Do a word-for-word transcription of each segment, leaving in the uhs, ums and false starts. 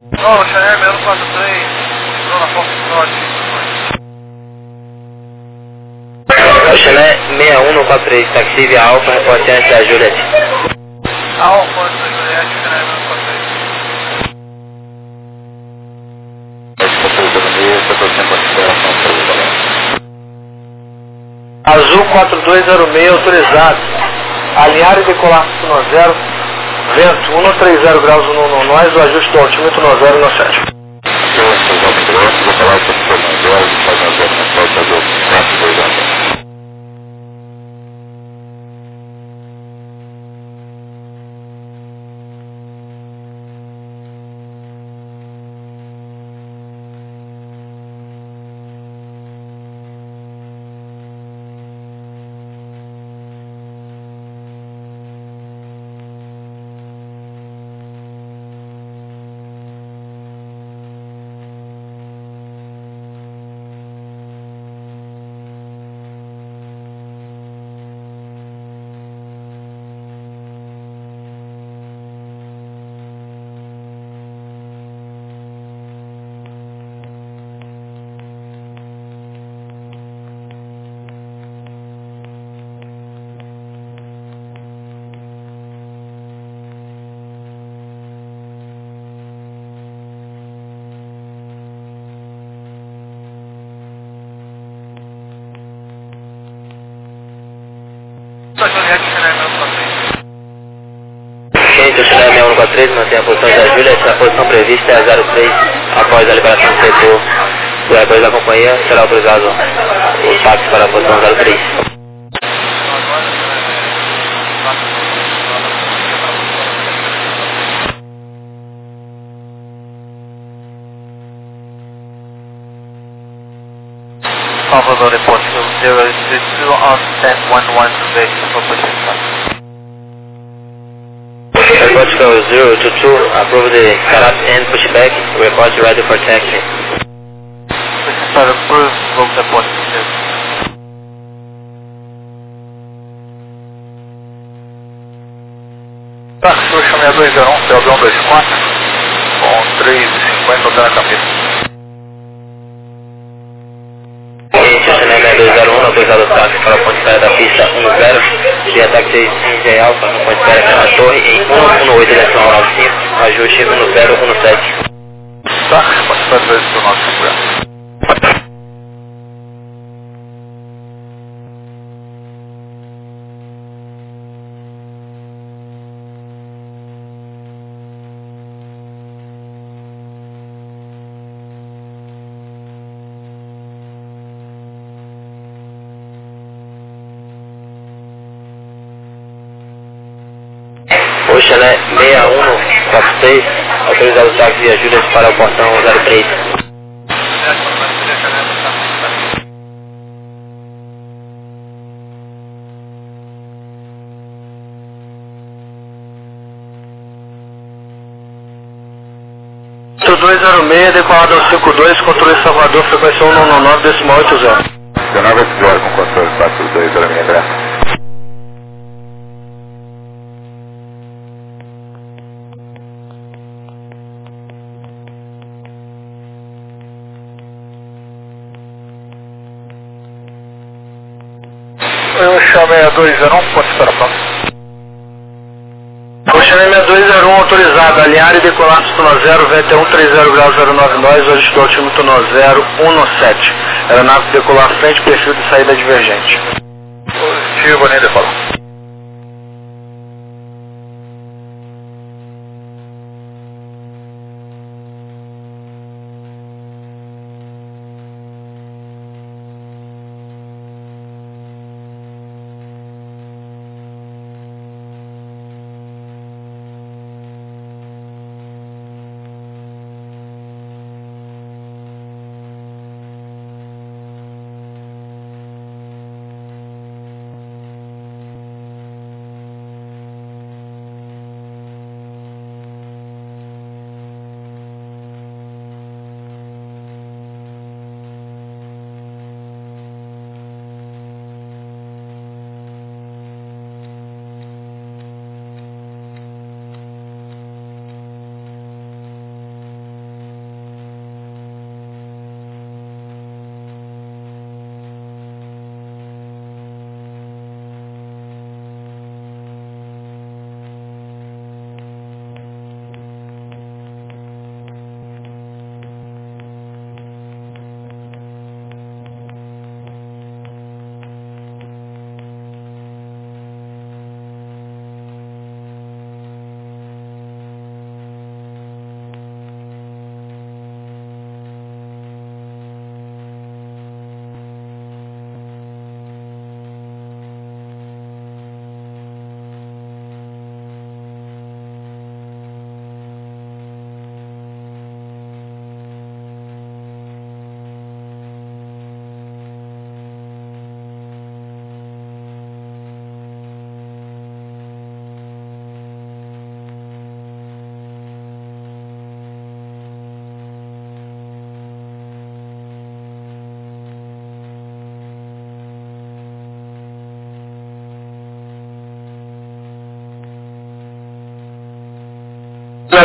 Ó, Chanel zero quatro três, Zona Fox Norte. Chanel seis um quatro três, táxi via Alfa, reportante da Juliette. Alfa, da Juliette, Chanel zero quatro três. Azul quatro dois zero seis autorizado. Alinhar e decolar no zero. Vento cento e trinta graus no, no nós, o ajuste do altímetro no zero no sete. Da Juliette, Chanel zero quatro três. Gente, o Chanel seis um quatro três mantém a posição da Juliette, a posição prevista é a zero três, após a liberação do setor do R dois da companhia, será autorizado o táxi para a posição zero três. Salvador Report zero six two on ten one one ready for position. Aeroportical zero two two, approve the setup and pushback, report ready for taxi. Position approved, vote report zero. Táxi Chanel dois zero um, Belgrão dois quatro, com três e cinquenta da cabeça. Gente, o Chanel seis dois zero um, autorizado o táxi para a ponte espera da pista um zero, via táxi em J Alfa, no ponte espera na torre em um um oito decimal nove cinco, ajuste um zero um sete. Táxi, ponte espera dois decimal nove cinco. O Chanel seis um quatro seis, autorizado o táxi via Juliette para o portão zero três. dois zero seis, decolado ao cinco dois, controle Salvador, frequência um nove nove decimal oito zero. dezenove horas com controle quatro dois, era minha graça. Eu chamei a dois zero um, pode esperar pronto. O Chanel seis dois zero um autorizado, alinhar e decolar no zero, vento cento e trinta graus zero nove nós, o ajuste do altímetro no zero um sete. Aeronave decolar frente, perfil de saída divergente. Positivo, nem decolar.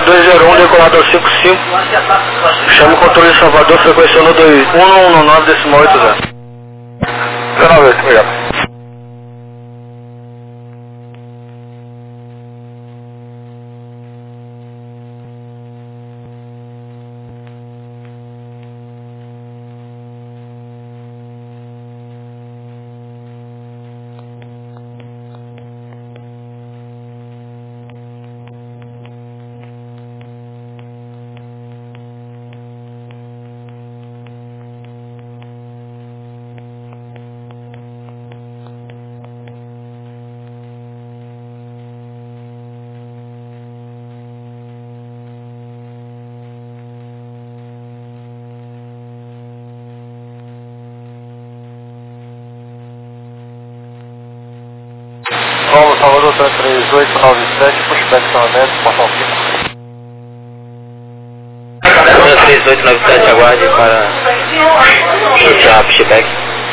dois zero um, decolado cinco cinco. Chama o controle de Salvador, frequência um dois um um nove, decimal oito zero. dezenove, obrigado. Paulo, Salvador, três oito nove sete, pushback São Neto, portal cinco. três oito nove sete, aguarde para iniciar pushback.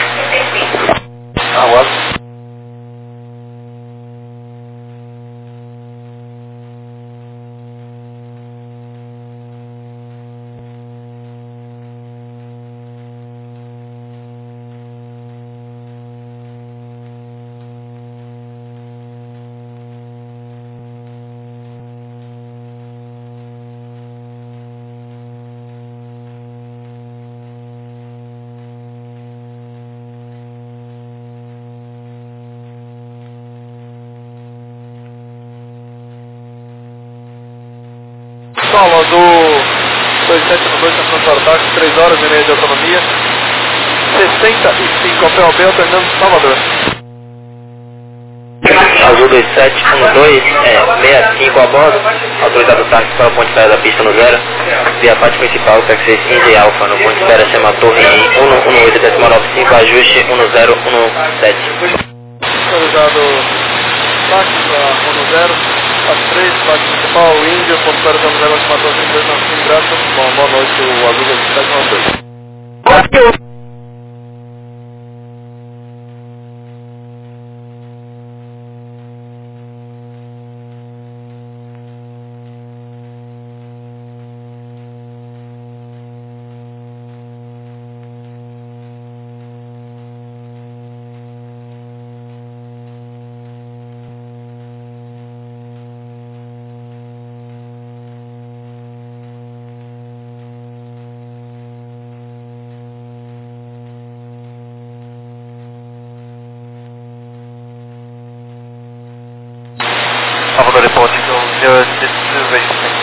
Aguardo. Solo do dois sete um dois, São Paulo, três horas e meia de autonomia, sessenta e cinco, P O B, alternando Salvador. Azul dois sete um dois, é, sessenta e cinco a bordo, autorizado o táxi para o ponto de saída da pista no zero, via parte principal, táxi seis Indy Alpha, no ponto de espera chama Torre em um um oito decimal nove cinco, ajuste um zero um sete. Autorizado táxi para um zero, parte três, parte principal, Índia, ponto zero zero zero, quatro cinco dois nove cinco, graças. Bom, boa noite, o Azul dois sete um dois. Salvador reporting to zero six two racing.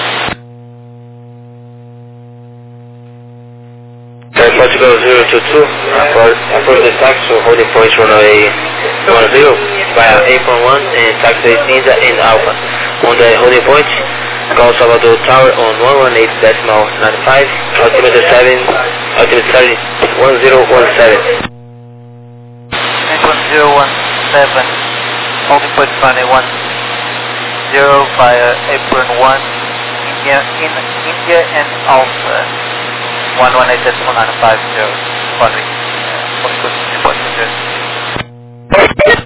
Portugal zero two two, approach the taxi to holding point runway one zero via apron one and taxi India in Alpha. On the holding point, call Salvador Tower on one one eight decimal nine five, altimeter seven, altimeter seven, one zero one seven. eight one zero one seven, holding point runway one zero via apron one, India, in India and Alpha, one one eight decimal nine five zero, Quadri, Portugal report to zero.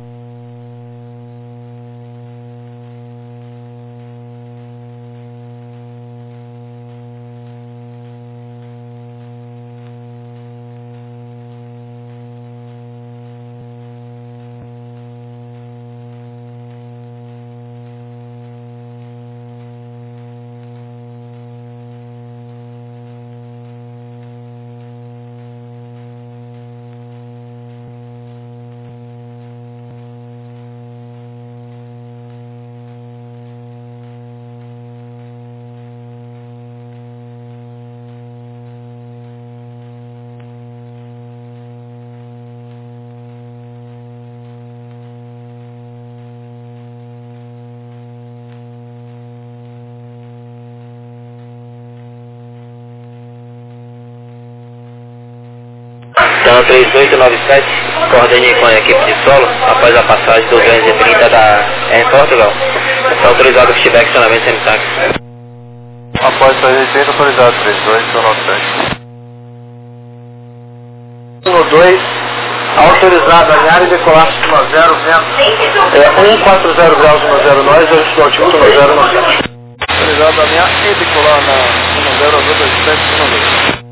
Então três oito nove sete, coordene com a equipe de solo após a passagem do duzentos e trinta da Air Portugal. Está autorizado o feedback acionamento sem táxi. Após saída de trinta, autorizado três oito nove sete. um dois, autorizado alinhar e decolar cima zero, vento é um quatro zero graus um zero nós, hoje estou altivo no zero no sete. Autorizado a linha e decolar na um zero dois sete um dois.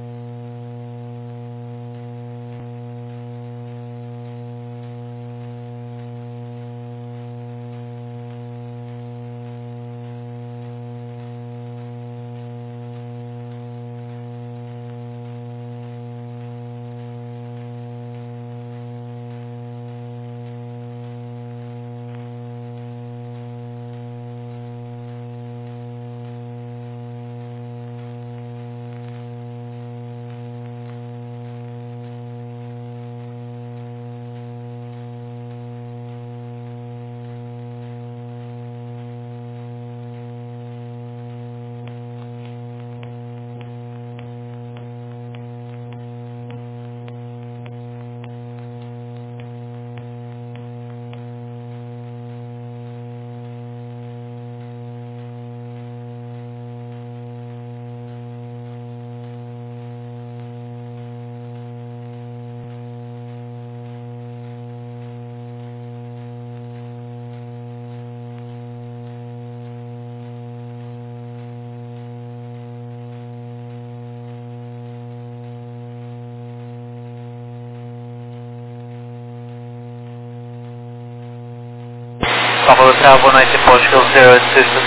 Combo Tower one ninety Portugal zero two two.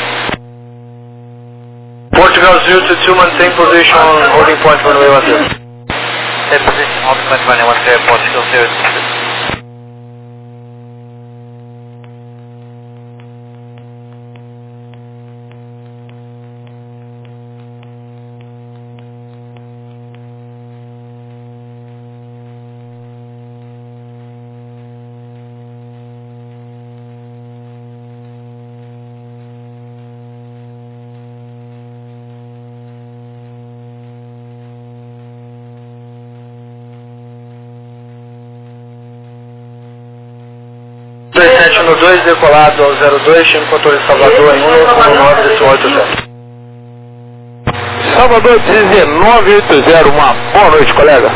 Portugal zero two two, maintain position on holding point runway one zero. Same position, holding point runway one zero Portugal zero two two. dois sete um dois, decolado ao zero dois, chama o controle de Salvador em um nove oito zero. Salvador dezenove oito zero, uma boa noite, colega.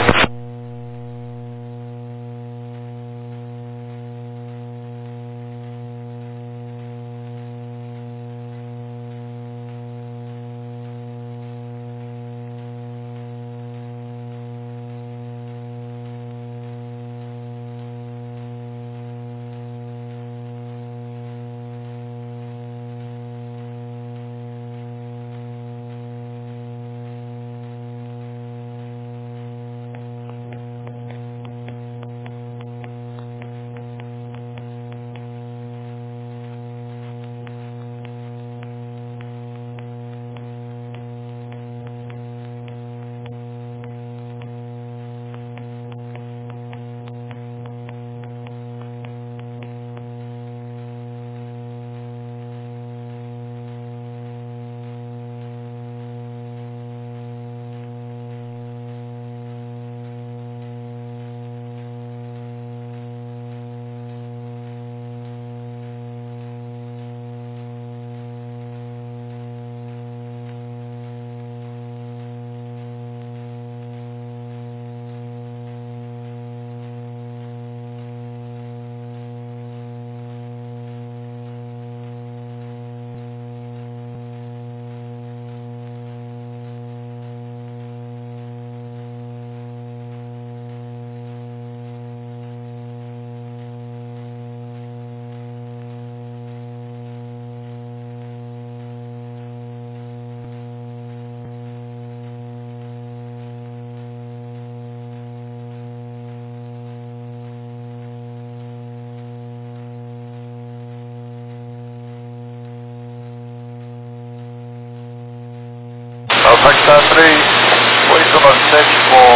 Alpha três oito nove sete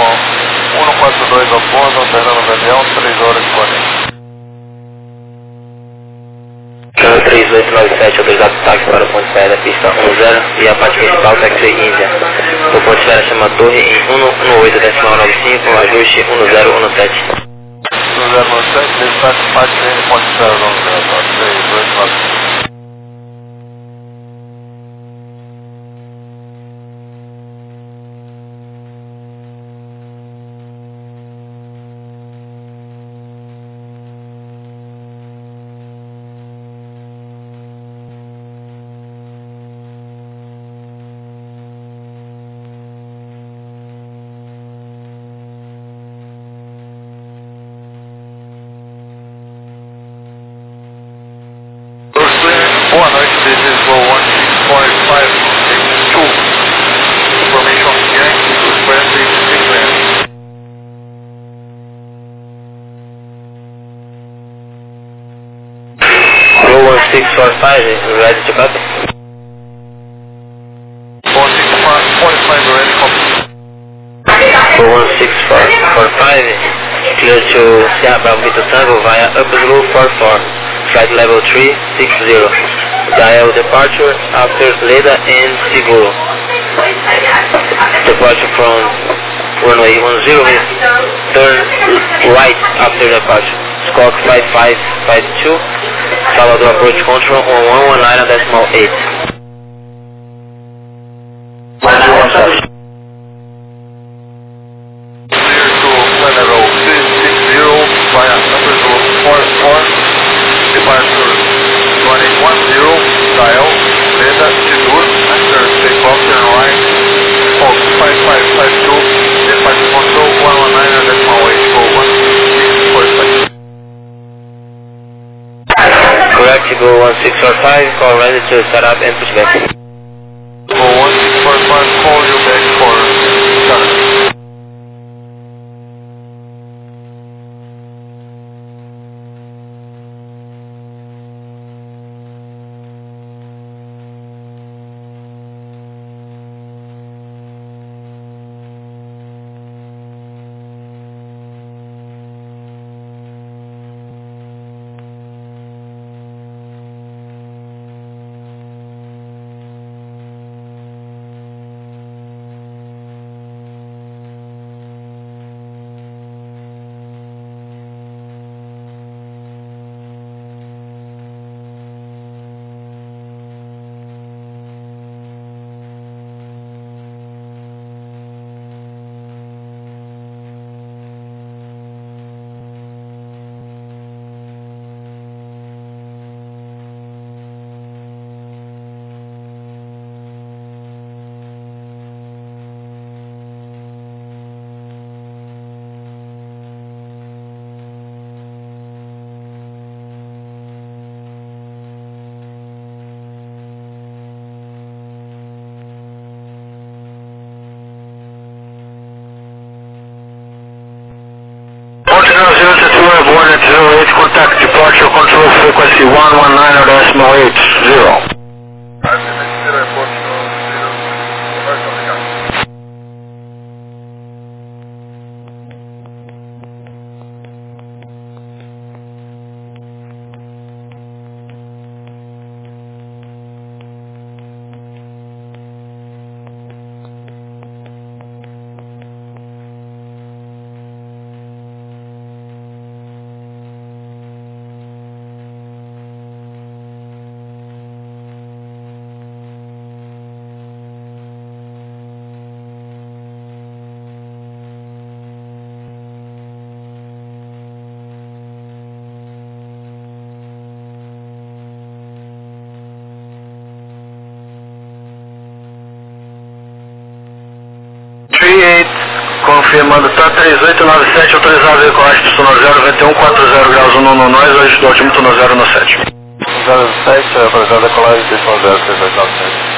com um quatro dois ao pouso, alternando o avião, três horas e quarenta. três oito nove sete, autorizado táxi para o ponto de saída da pista um zero e a parte principal taxi Índia. O ponto de saída chama Torre em cento e dezenove decimal noventa e cinco, ajuste um zero um sete. um zero um sete, destaque parte N, ponto de saída um zero, três oito nove sete. four five, ready to copy. one six four five, ready to copy. For one six four four five, clear to Sierra Bravo Victor Tango via Upper Blue four four, flight level three six zero. Dial departure after Leda and Seguro. Departure from runway one zero, turn right after departure. Squawk five five five two, Salvador approach control on one one nine decimal eight. Clear to flight level three six zero via Upper Blue four four, departure runway one zero, dial Leda Seguro, after takeoff turn right, Squawk five five five two, departure control one one nine decimal eight, go one six four five. Correct, go one six four five, call ready to start up and push back. Go one six four five, call you back for startup. Contact departure control frequency one one nine decimal eight zero. three eight, confirmando, tá três oito nove sete, autorizado veículo altitude no zero, vinte e um quarenta graus um no nós, hoje do altimetro no zero no sete. zero sete, autorizado decolagem, destino zero três oito nove sete.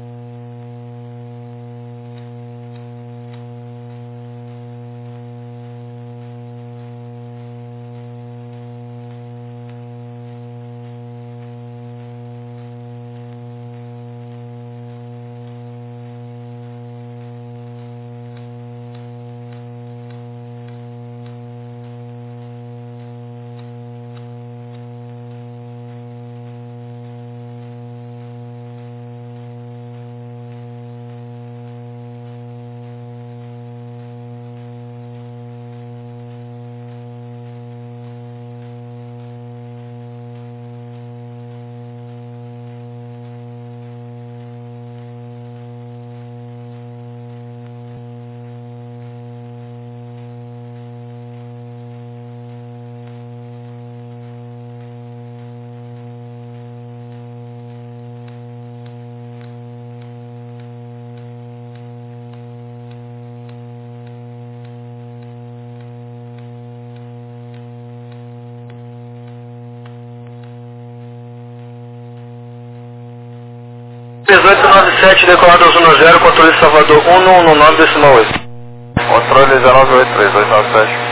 dezoito nove sete, decolado zona zero, controle Salvador um um nove decimal oito. Controle dezenove oito três dois nove sete.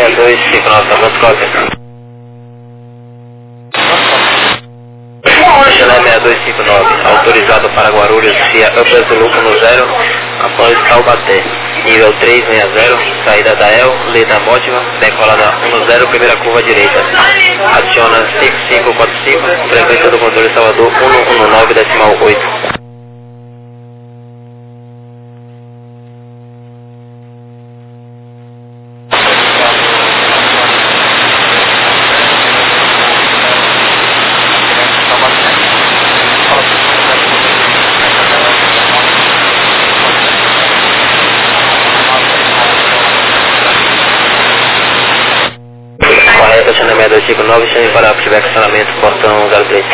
dois cinco nove, tá pronto, cópia. Chanel seis dois cinco nove, autorizado para Guarulhos, via Upper Zulu no zero, após Taubaté. Nível trezentos e sessenta, saída da El, Leda Mótima, decolada um zero, primeira curva direita. Adiciona cinco cinco quatro cinco, frequência do controle Salvador cento e dezesseis decimal oito. Chanel seis dois cinco nove, chame para feedback estacionamento, portão zero três.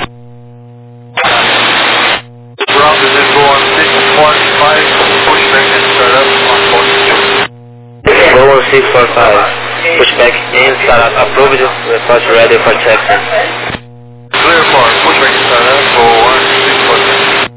Ground is go on six forty-five, pushback and startup on forty-two. Go on six forty-five, pushback and startup approved, report ready for taxi. Clear for pushback and startup, go on six forty-five.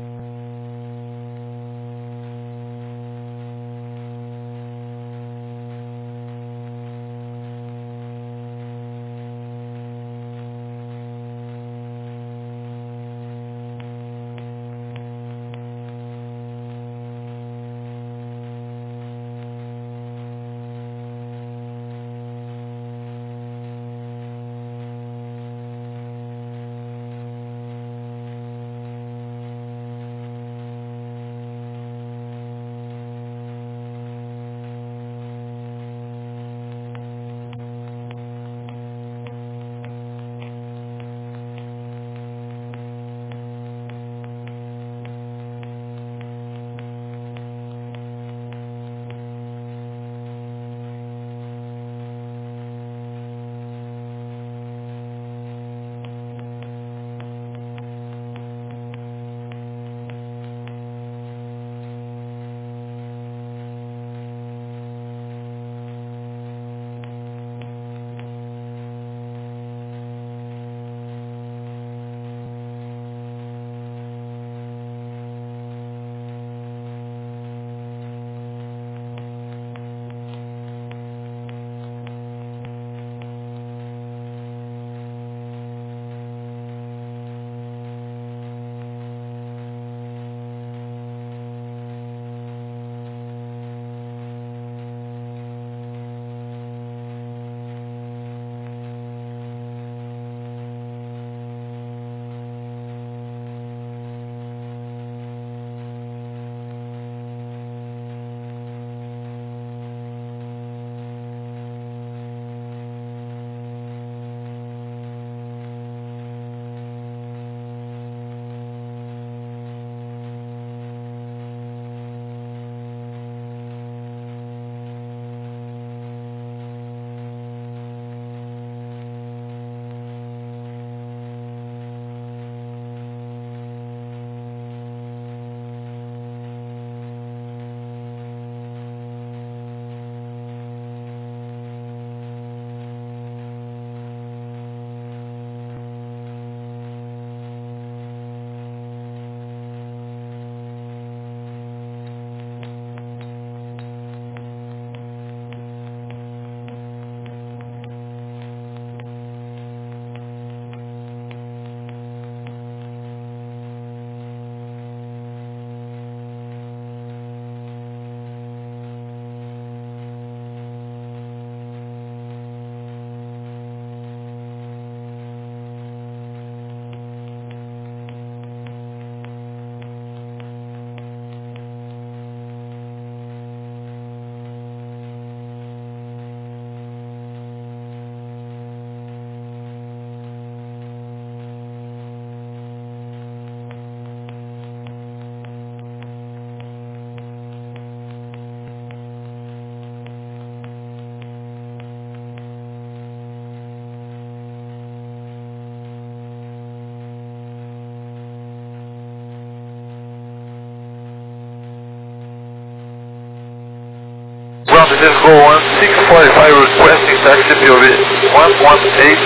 Ground is go on six forty-five, requesting taxi P O V one one eight,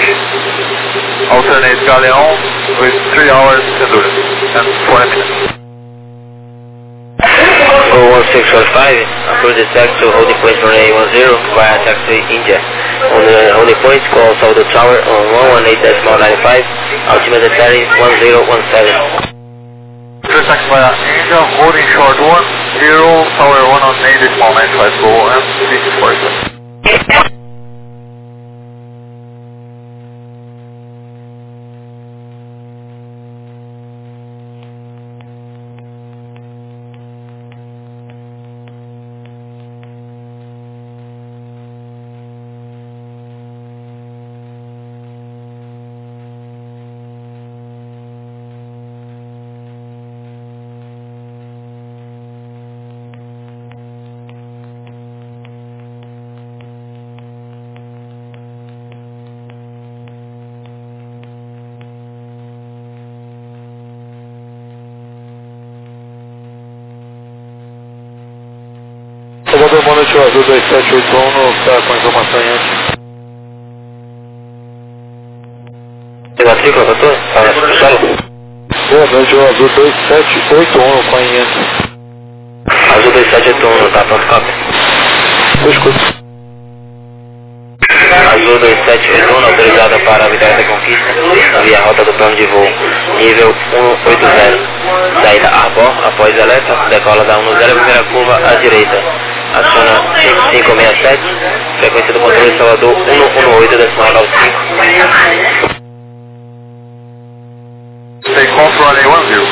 alternate Galeão with three hours endurance and forty minutes. Go on six four five, approach the taxi to holding point runway one zero via taxi India. On the holding point, call Saldo Tower on one one eight decimal nine five, altimeter tally one zero one seven. Clear taxi via India, holding short one zero, tower one on eight decimal nine five, go and speed forty. Salvador, boa noite, Azul dois sete oito um, está com informação em antes. Tem matrícula, doutor? Fala, solo. Boa noite, Azul dois sete oito um, com em antes. Azul dois sete oito um, tá pronto, copy. Eu escuto. Azul dois sete oito um, autorizada para a Vitória da Conquista, via rota do plano de voo, nível cento e oitenta. Saída a bordo, após alerta, decola da um zero, primeira curva à direita. Aciona cinco cinco seis sete, frequência do controle Salvador cento e dezenove, decimal nove cinco. Take off runway one zero.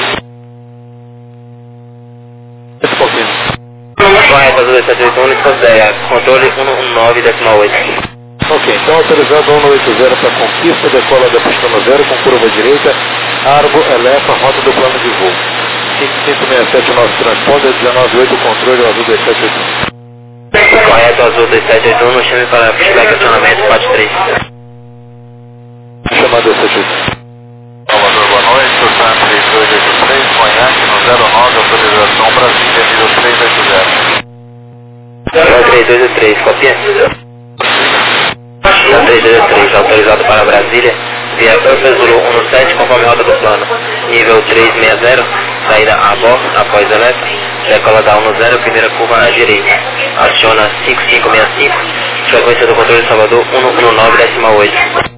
Esse pouquinho. Correto, Azul dois sete oito um, desconsidera, controle cento e dezenove, decimal oito. Ok, então autorizado cento e oitenta para conquista, decola da pista zero com curva direita, Argo, Elefa, rota do plano de voo. cinco cinco seis sete, nosso transponder, dezenove oito, controle Azul dois sete oito um. Correto, Azul dois sete oito um, no chame para pushback acionamento quatro três. Chamada dois sete oito um. Salvador, boa noite, Sursan três dois oito três, Conhaque no zero nove, autorização Brasília, nível três oito zero. três dois oito três, copia. três dois oito três, autorizado para Brasília, via Purple Zulu um sete, conforme rota do plano, nível trezentos e sessenta, saída a bordo, após alerta, decola da um zero, primeira curva à direita, aciona cinco cinco seis cinco, frequência do controle Salvador cento e dezenove, decimal oito.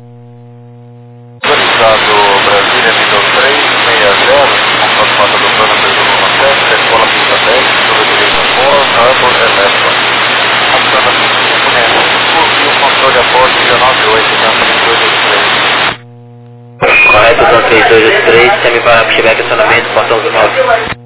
Autorizado Brasília, nível três seis zero, contato rota do plano três um sete, decola pista dez, curva direita for, Arbor, Elefa. Aciona cinco cinco seis cinco e o controle a bordo dezenove oito, três dois oito três. Correto, então três dois oito três, chame para pushback acionamento, portão nove.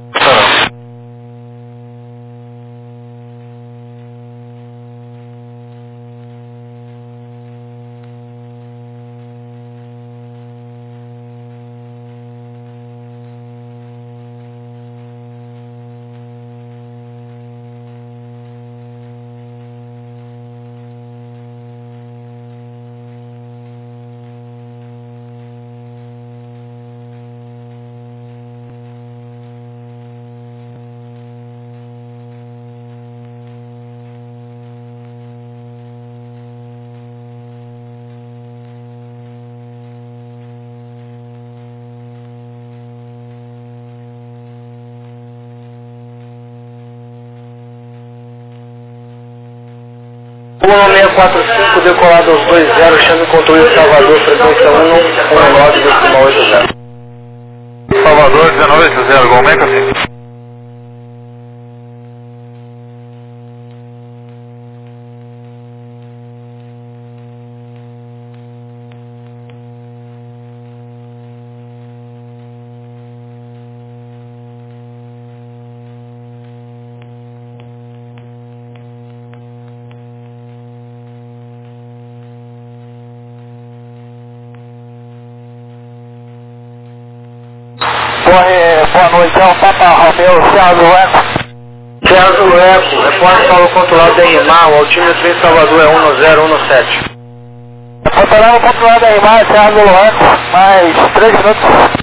um seis quatro cinco, decolado aos dois zero, chame o controle de Salvador, frequência um um nove, decimal oito zero. Salvador, dezenove oito zero, Gol Meca, Boa noite, é o Papa Romeu, Thiago Eco. Thiago Eco, repórter para o controlado da Rimar, o altímetro em Salvador é um zero um sete. Controlado o controlado da Rimar, Thiago Eco, mais três minutos.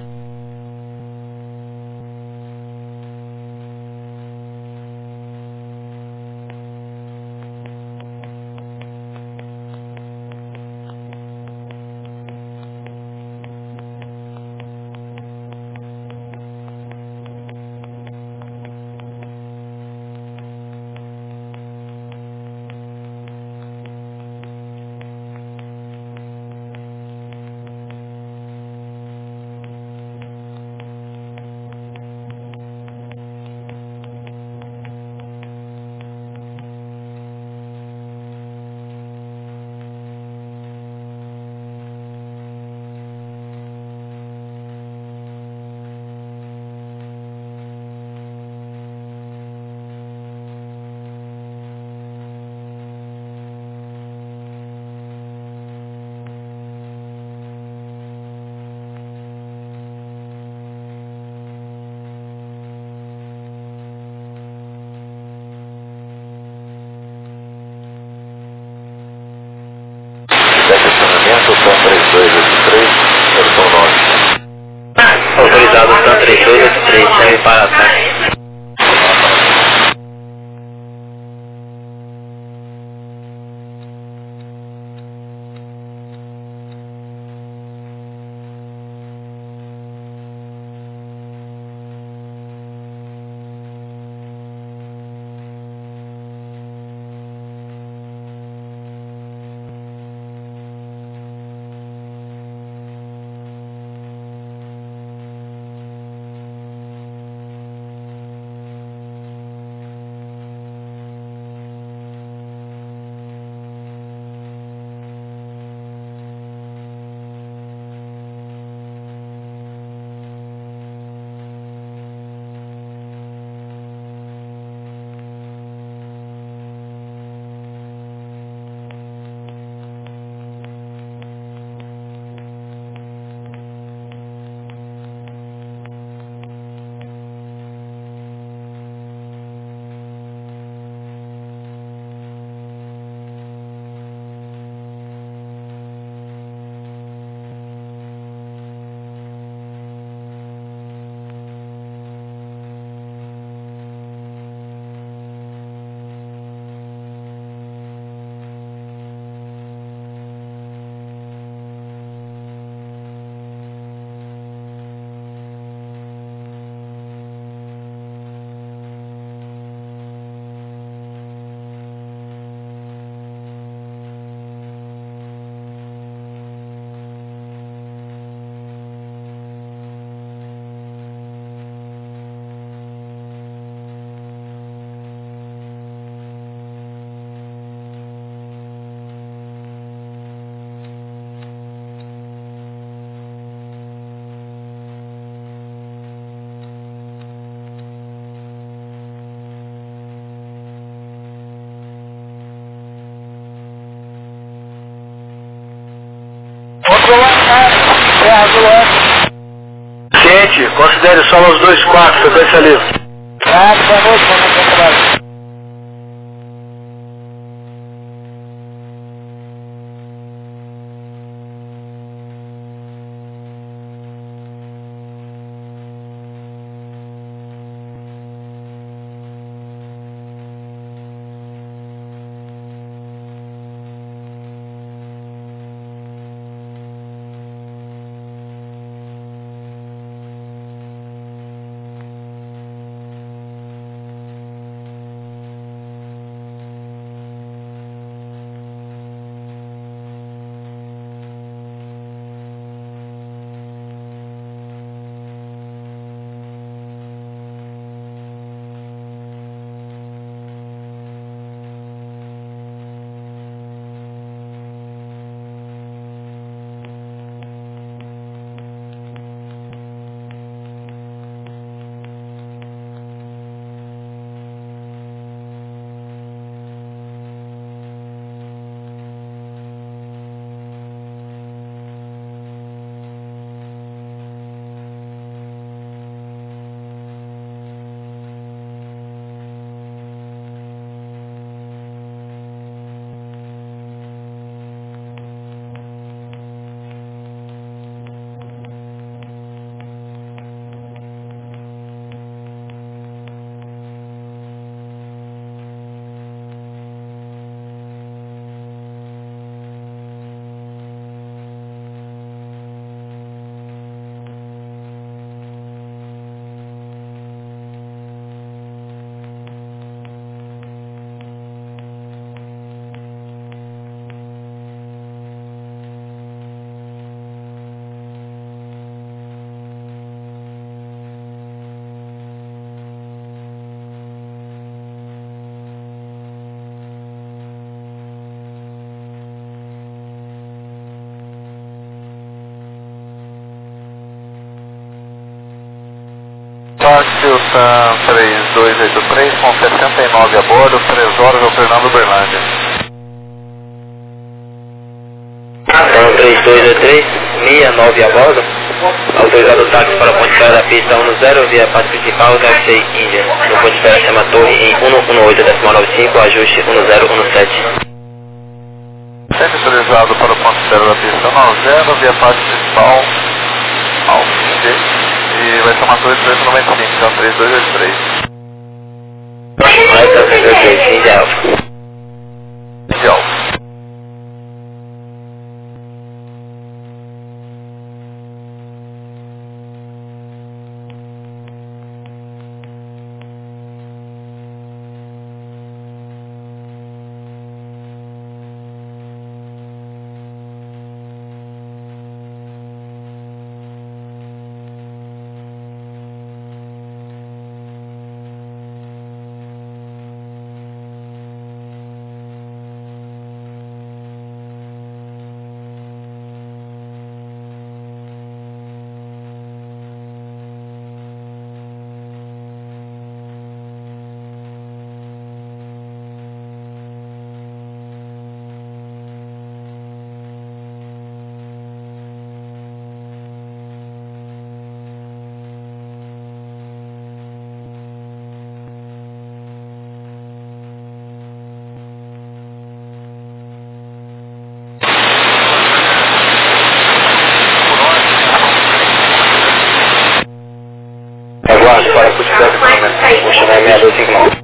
três dois oito três, versão nove. Autorizado Sun três dois oito três, chame para ataque. Ciente, considere só os dois quartos, frequência livre. Ah, boa noite, vamos trabalho. Táxi Sun três dois oito três com sessenta e nove a bordo, três horas ao Fernando Uberlândia. Sun três dois oito três, sessenta e nove a bordo. Autorizado o táxi para a ponte fera da pista dez, via Pacífico principal, Taxi Índia. No ponte fera chama Torre em cento e dezoito, nove cinco, ajuste dez dezessete. Semi-autorizado para o ponto zero da pista nove zero, via parte principal, Alfa, e vai chamar dois três nove cinco, então três dois dois três. Vai estar três dois três, Indy Alpha. Indy Alpha. Aguarde para a quantidade de equipamento. Vou chamar seis dois cinco nove.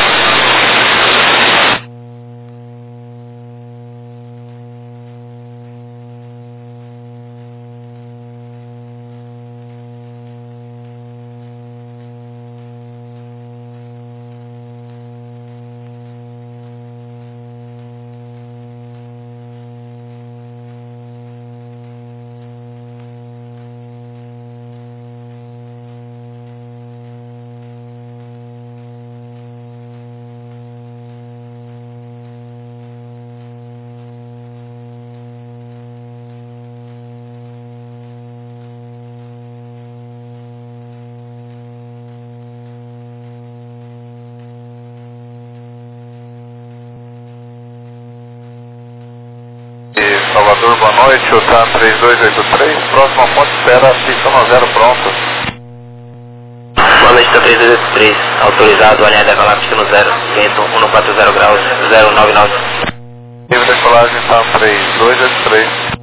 Salvador, boa noite, o T A M três dois oito três, próxima ponte espera, pista nove zero pronta. Boa noite, três dois oito três, autorizado, alinhada da galáctica no zero, vento cento e quarenta graus, zero nove nove. Livre decolagem, T A M três dois oito três.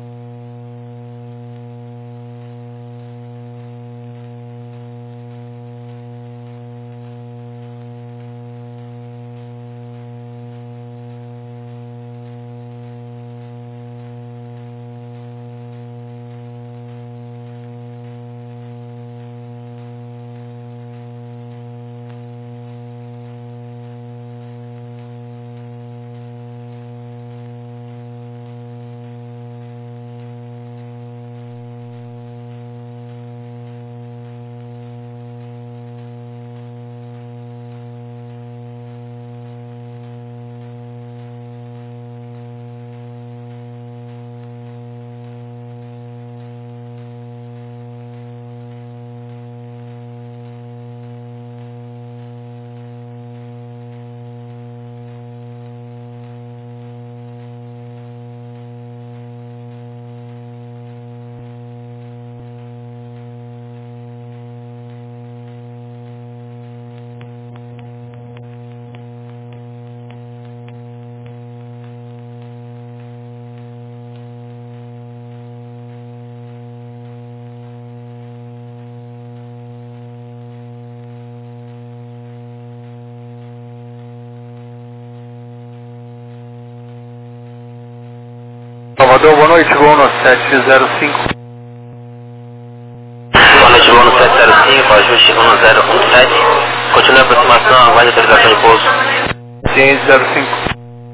Salvador, boa noite, voo no sete zero cinco. Boa noite, voo no sete zero cinco, ajuste um zero um sete. Continue a aproximação, aguarde a autorização de pouso. Ciência zero cinco.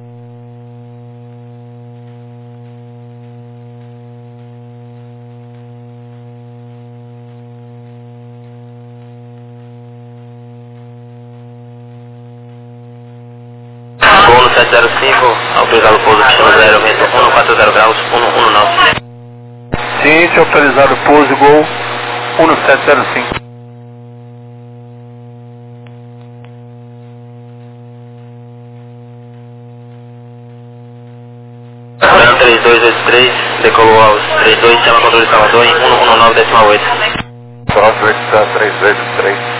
Voo no sete zero cinco, autorizado pouso, pista no zero, vento cento e quarenta graus, cento e dezanove. Ciência, autorizado pouso, gol um sete zero cinco. Fran três dois oito três, decolou aos trinta e dois, chama controle de Salvador em cento e dezanove decimal oito. Salvador, três dois oito três.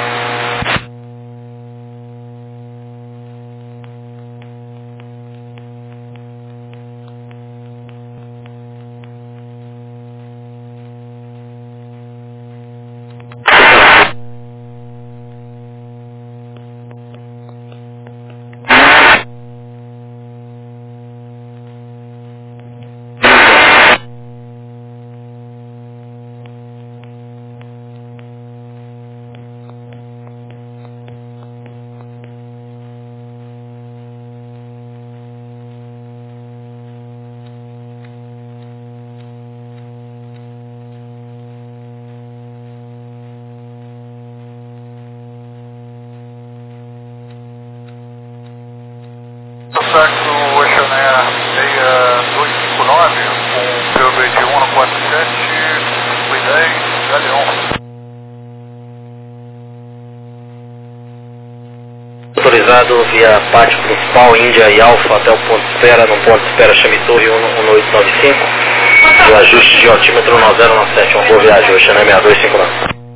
estabilizado via pátio principal, Índia e Alfa até o ponto de espera, no ponto de espera chame Torre um oito nove cinco, e o ajuste de altímetro nove zero nove sete, uma boa viagem, hoje, né, seis dois cinco nove.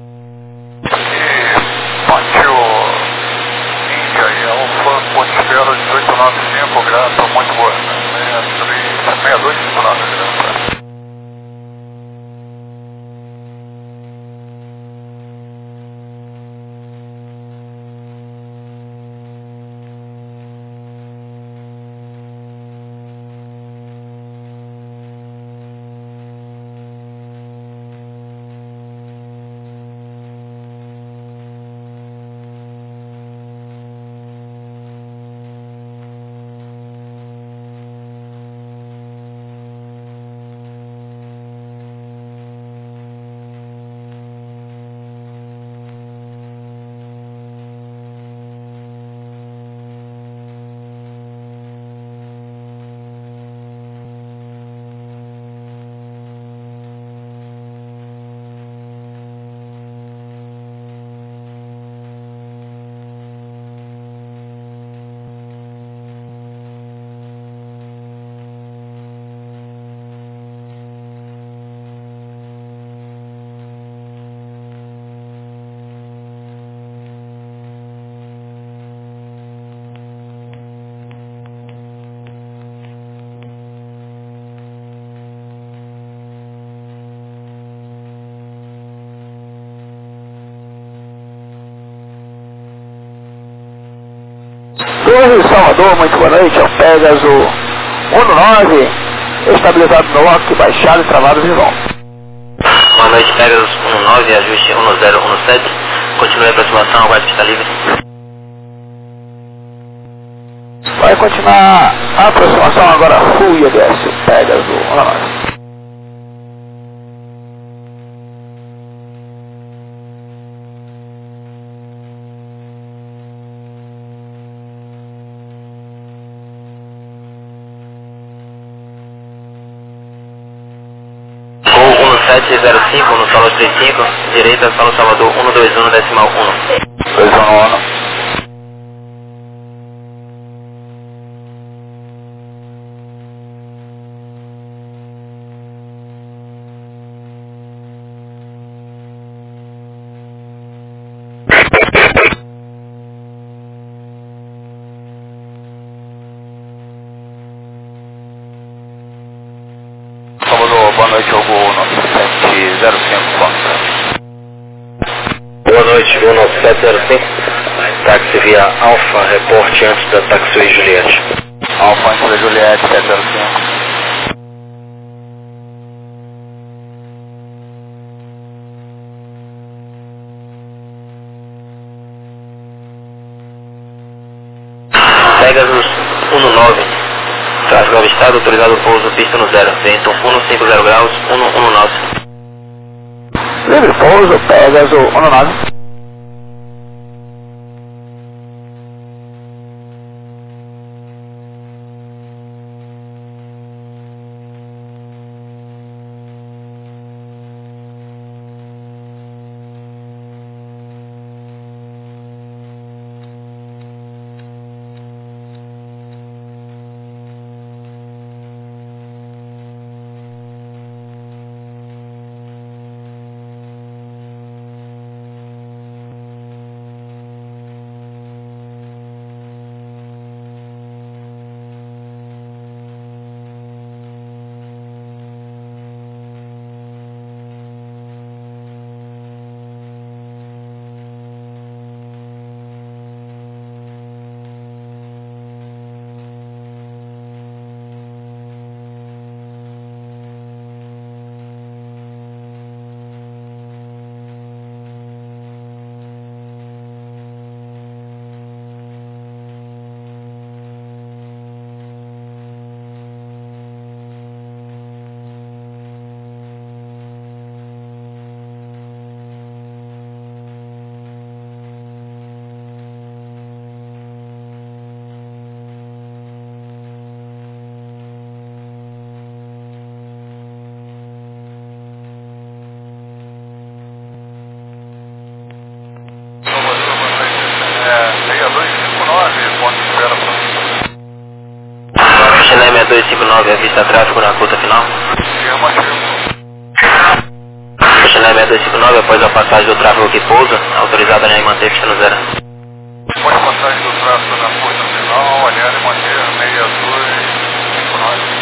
Pátio Índia e Alfa, ponto de espera dezoito nove cinco, graça, muito boa, seis dois cinco nove, graça. Torre Salvador, muito boa noite, é o Pegasus um nove, estabilizado no lock, baixado e travado de volta. Boa noite, Pegasus um nove, ajuste um zero um sete, continue a aproximação, aguarde pista livre. Vai continuar a aproximação agora full I D S, Pegasus um nove. sete zero cinco no solo trinta e cinco, direita, solo Salvador um dois um decimal um. dois um um. Salvador, boa noite, Hugo nove sete zero cinco, Banca. Boa noite, um nove sete zero cinco, táxi via Alfa, reporte antes da Taxiway Juliette. Alfa antes da Juliette, sete zero cinco. Pegasus um nove, tráfego avistado, autorizado pouso, pista no zero, vento um cinco zero graus, um um nove. Livre pouso, Pegasus um nove. dois cinco nove, avista tráfego na curta final. Chama, chama. Channel seis dois cinco nove, após a passagem do tráfego que pousa, autorizado a manter pista no zero. Após a passagem do tráfego na curta final, alinhar e manter seis dois cinco nove.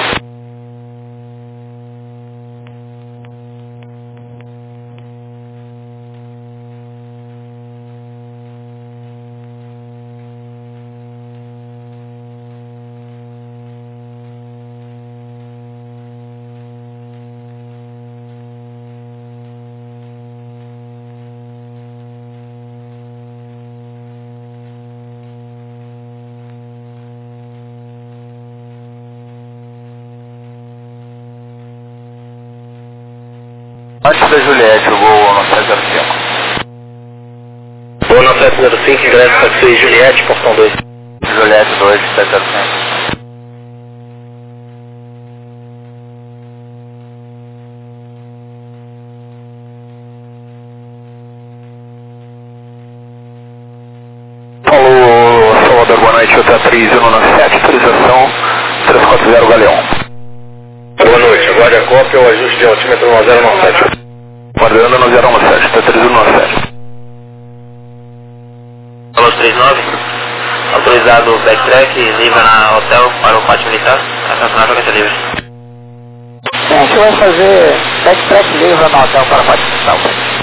Antes da Juliette, eu vou no sete zero cinco. Vou no sete zero cinco, ingresso taxi Juliette, portão dois. Juliette dois, sete zero cinco. Falou, Salvador, boa noite, hotel três um nove sete, autorização três quatro zero Galeão. Boa noite, aguarde a cópia ou ajuste de altímetro no zero nove sete. Guardando no zero nove sete, hotel três um nove sete. Falou três nove, autorizado backtrack, livre na hotel para o pátio militar, estacionar para livre. A gente vai fazer backtrack livre no hotel para a parte final.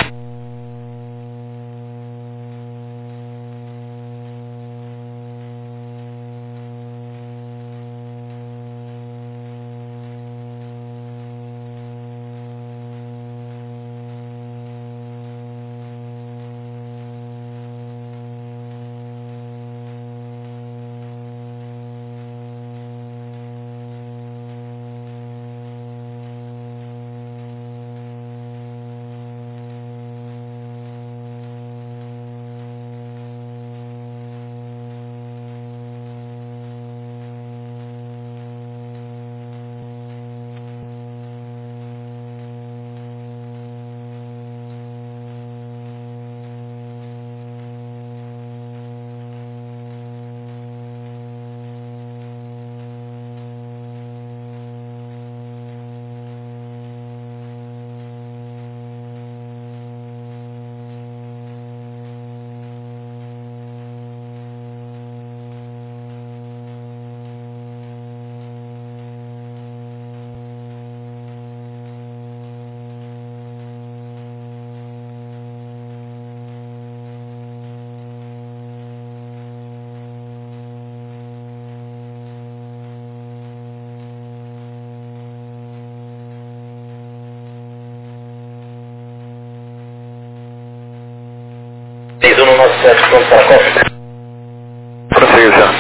seis um nove sete, pronto para a cópia. Prossiga.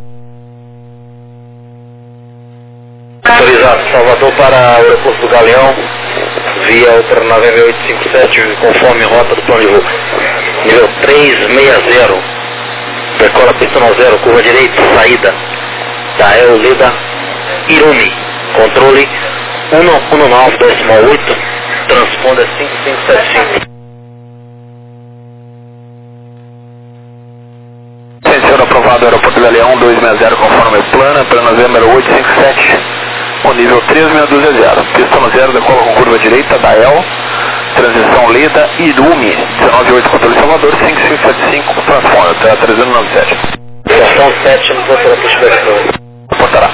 Autorizado, Salvador para o aeroporto do Galeão, via outra nave M oito cinco sete, conforme rota do plano de voo. Nível trezentos e sessenta, decola pista no zero, curva direita, saída da El Leda Irumi, controle cento e nove ponto oito, transponder cinco cinco sete cinco. Sendo aprovado, aeroporto Galeão dois seis zero, conforme plana, plano número oito cinco sete, com nível três seis dois zero, pista no zero, decola com curva direita, da El, transição Leda, Irumi, dezenove oito, controle Salvador, cinco cinco sete cinco, transforma, até três um nove sete. Portão sete, no doutor Puxberg. Portará.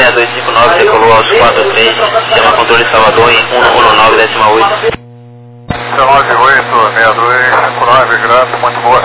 Cessna dois cinco nove decolou aos quatro três, chama controle Salvador em um um nove, décima oito. nove oito, seis dois cinco nove, grato, muito boa.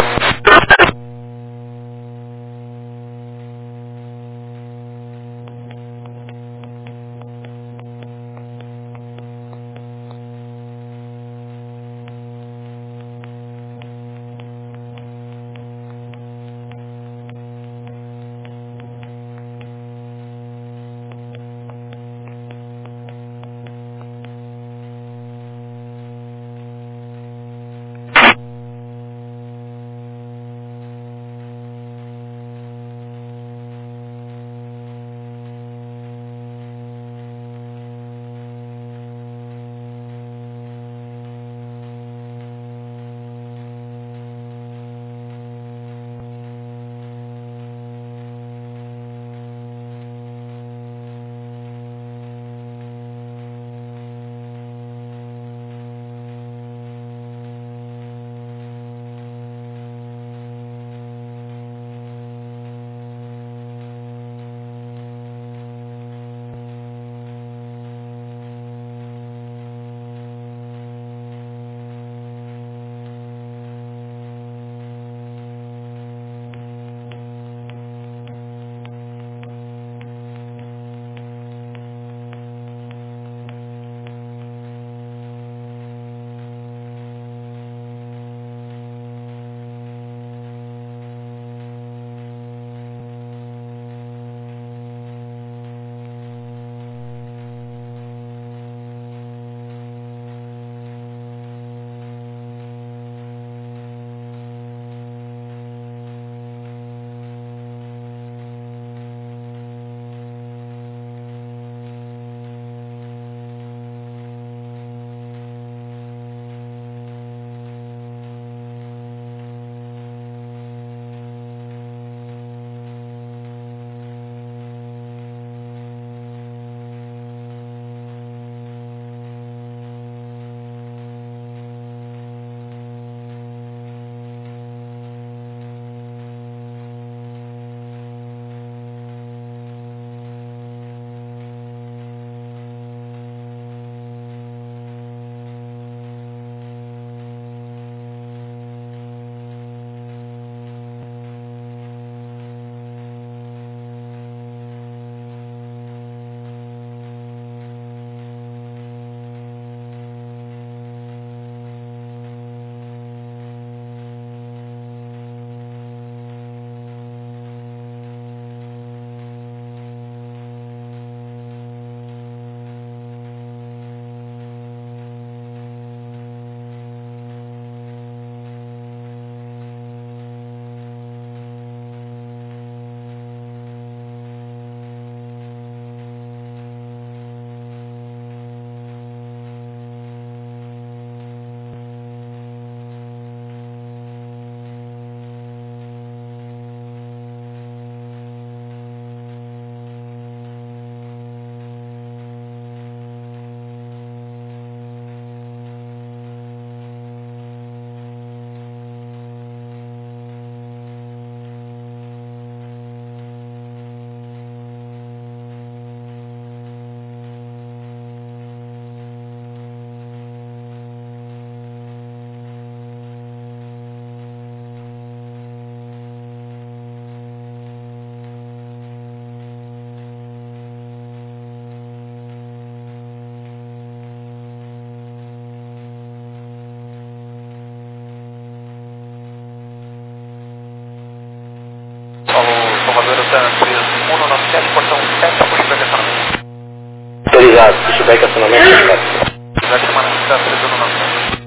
Autorizado, pushback acionamento indicado. Pushback acionamento indicado.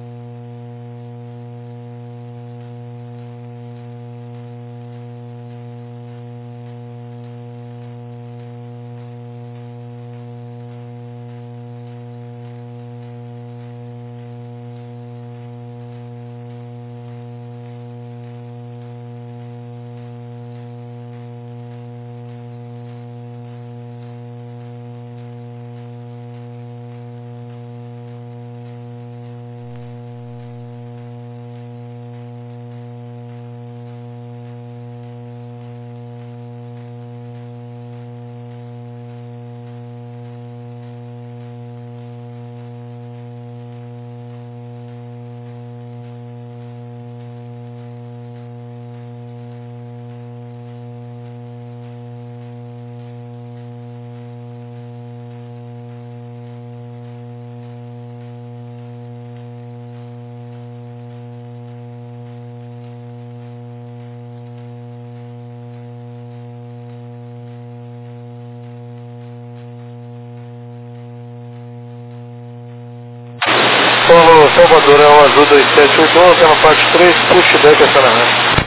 Salvador é o Azul dois sete oito um, pela parte três, push deck acionamento.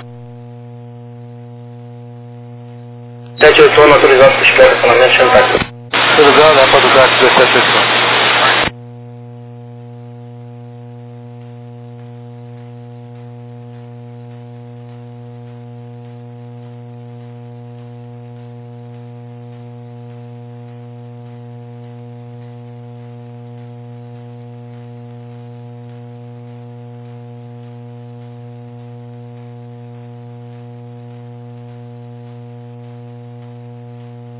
sete oito um, autorizado para o espelho, acionamento, chama táxi. Autorizado, é para do D A C dois sete oito um.